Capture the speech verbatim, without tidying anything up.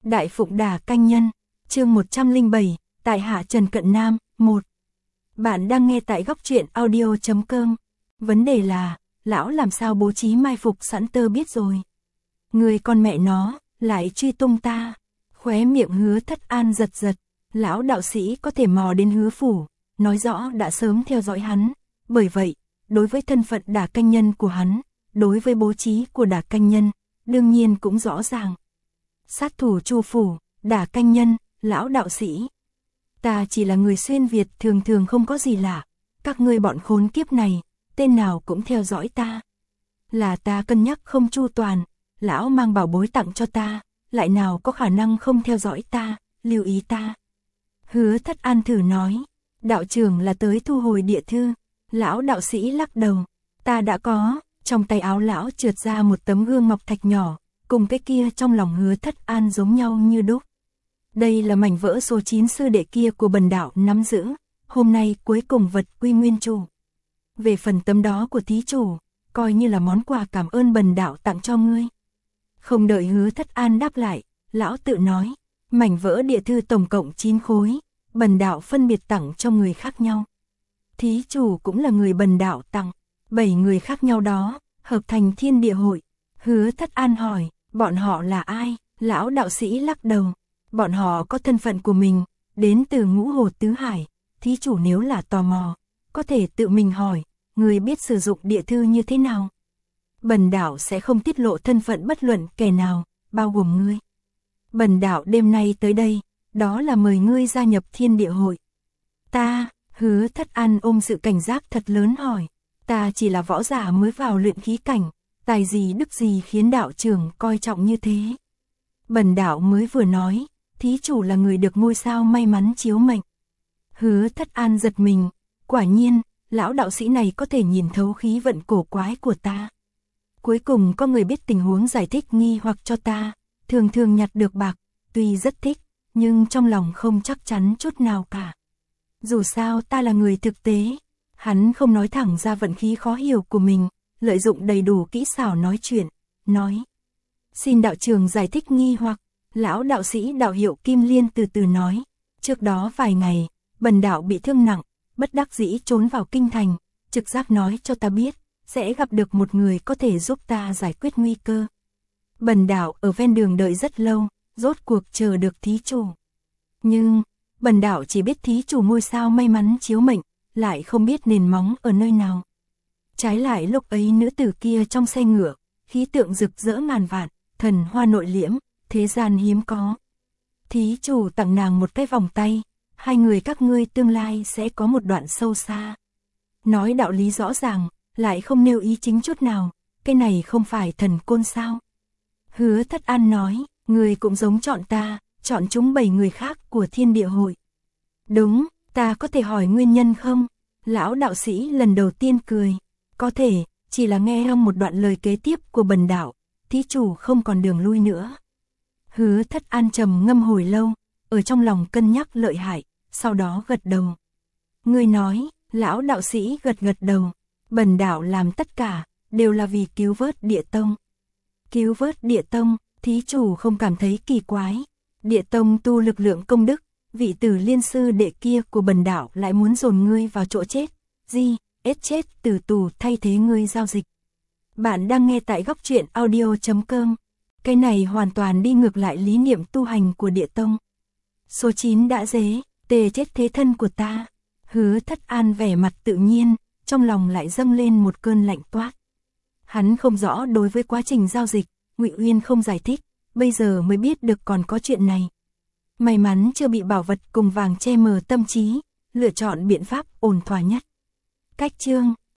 Đại Phụng Đả Canh Nhân, chương một trăm lẻ bảy, tại hạ Trần Cận Nam, một. Bạn đang nghe tại góc truyện audio chấm com. Vấn đề là, lão làm sao bố trí mai phục sẵn tơ biết rồi. Người con mẹ nó, lại truy tung ta. Khóe miệng Hứa Thất An giật giật, lão đạo sĩ có thể mò đến Hứa phủ, nói rõ đã sớm theo dõi hắn. Bởi vậy, đối với thân phận Đả Canh Nhân của hắn, đối với bố trí của Đả Canh Nhân, đương nhiên cũng rõ ràng. Sát thủ Chu phủ, Đả Canh Nhân, lão đạo sĩ. Ta chỉ là người xuyên Việt thường thường không có gì lạ, các ngươi bọn khốn kiếp này, tên nào cũng theo dõi ta. Là ta cân nhắc không chu toàn, lão mang bảo bối tặng cho ta, lại nào có khả năng không theo dõi ta, lưu ý ta. Hứa Thất An thử nói, đạo trưởng là tới thu hồi địa thư, lão đạo sĩ lắc đầu, ta đã có, trong tay áo lão trượt ra một tấm gương ngọc thạch nhỏ, cùng cái kia trong lòng Hứa Thất An giống nhau như đúc. Đây là mảnh vỡ số chín sư đệ kia của bần đạo nắm giữ, hôm nay cuối cùng vật quy nguyên chủ. Về phần tấm đó của thí chủ, coi như là món quà cảm ơn bần đạo tặng cho ngươi. Không đợi Hứa Thất An đáp lại, lão tự nói, mảnh vỡ địa thư tổng cộng chín khối, bần đạo phân biệt tặng cho người khác nhau. Thí chủ cũng là người bần đạo tặng, bảy người khác nhau đó, hợp thành Thiên Địa Hội. Hứa Thất An hỏi, bọn họ là ai? Lão đạo sĩ lắc đầu, bọn họ có thân phận của mình, đến từ Ngũ Hồ Tứ Hải. Thí chủ nếu là tò mò, có thể tự mình hỏi, người biết sử dụng địa thư như thế nào? Bần đạo sẽ không tiết lộ thân phận bất luận kẻ nào, bao gồm ngươi. Bần đạo đêm nay tới đây, đó là mời ngươi gia nhập Thiên Địa Hội. Ta, Hứa Thất An ôm sự cảnh giác thật lớn hỏi, ta chỉ là võ giả mới vào luyện khí cảnh, tài gì đức gì khiến đạo trưởng coi trọng như thế. Bần đạo mới vừa nói, thí chủ là người được ngôi sao may mắn chiếu mệnh. Hứa Thất An giật mình, quả nhiên, lão đạo sĩ này có thể nhìn thấu khí vận cổ quái của ta. Cuối cùng có người biết tình huống giải thích nghi hoặc cho ta, thường thường nhặt được bạc, tuy rất thích, nhưng trong lòng không chắc chắn chút nào cả. Dù sao ta là người thực tế, hắn không nói thẳng ra vận khí khó hiểu của mình, lợi dụng đầy đủ kỹ xảo nói chuyện, nói. Xin đạo trưởng giải thích nghi hoặc, lão đạo sĩ đạo hiệu Kim Liên từ từ nói, trước đó vài ngày, bần đạo bị thương nặng, bất đắc dĩ trốn vào kinh thành, trực giác nói cho ta biết, sẽ gặp được một người có thể giúp ta giải quyết nguy cơ. Bần đạo ở ven đường đợi rất lâu, rốt cuộc chờ được thí chủ. Nhưng, bần đạo chỉ biết thí chủ ngôi sao may mắn chiếu mệnh, lại không biết nền móng ở nơi nào. Trái lại lúc ấy nữ tử kia trong xe ngựa, khí tượng rực rỡ ngàn vạn, thần hoa nội liễm, thế gian hiếm có. Thí chủ tặng nàng một cái vòng tay, hai người các ngươi tương lai sẽ có một đoạn sâu xa. Nói đạo lý rõ ràng, lại không nêu ý chính chút nào, cái này không phải thần côn sao. Hứa Thất An nói, người cũng giống chọn ta, chọn chúng bảy người khác của Thiên Địa Hội. Đúng, ta có thể hỏi nguyên nhân không? Lão đạo sĩ lần đầu tiên cười, có thể, chỉ là nghe ông một đoạn lời kế tiếp của bần đạo, thí chủ không còn đường lui nữa. Hứa Thất An trầm ngâm hồi lâu, ở trong lòng cân nhắc lợi hại, sau đó gật đầu. Ngươi nói, lão đạo sĩ gật gật đầu, bần đạo làm tất cả, đều là vì cứu vớt Địa Tông. Cứu vớt Địa Tông, thí chủ không cảm thấy kỳ quái. Địa Tông tu lực lượng công đức, vị tử liên sư đệ kia của bần đạo lại muốn dồn ngươi vào chỗ chết. Di, ết chết từ tù thay thế ngươi giao dịch. Bạn đang nghe tại góc truyện audio chấm com. Cái này hoàn toàn đi ngược lại lý niệm tu hành của Địa Tông. Số chín đã dế, tề chết thế thân của ta. Hứa Thất An vẻ mặt tự nhiên, trong lòng lại dâng lên một cơn lạnh toát. Hắn không rõ đối với quá trình giao dịch, Ngụy Uyên không giải thích, bây giờ mới biết được còn có chuyện này. May mắn chưa bị bảo vật cùng vàng che mờ tâm trí, lựa chọn biện pháp ổn thỏa nhất. Cách chương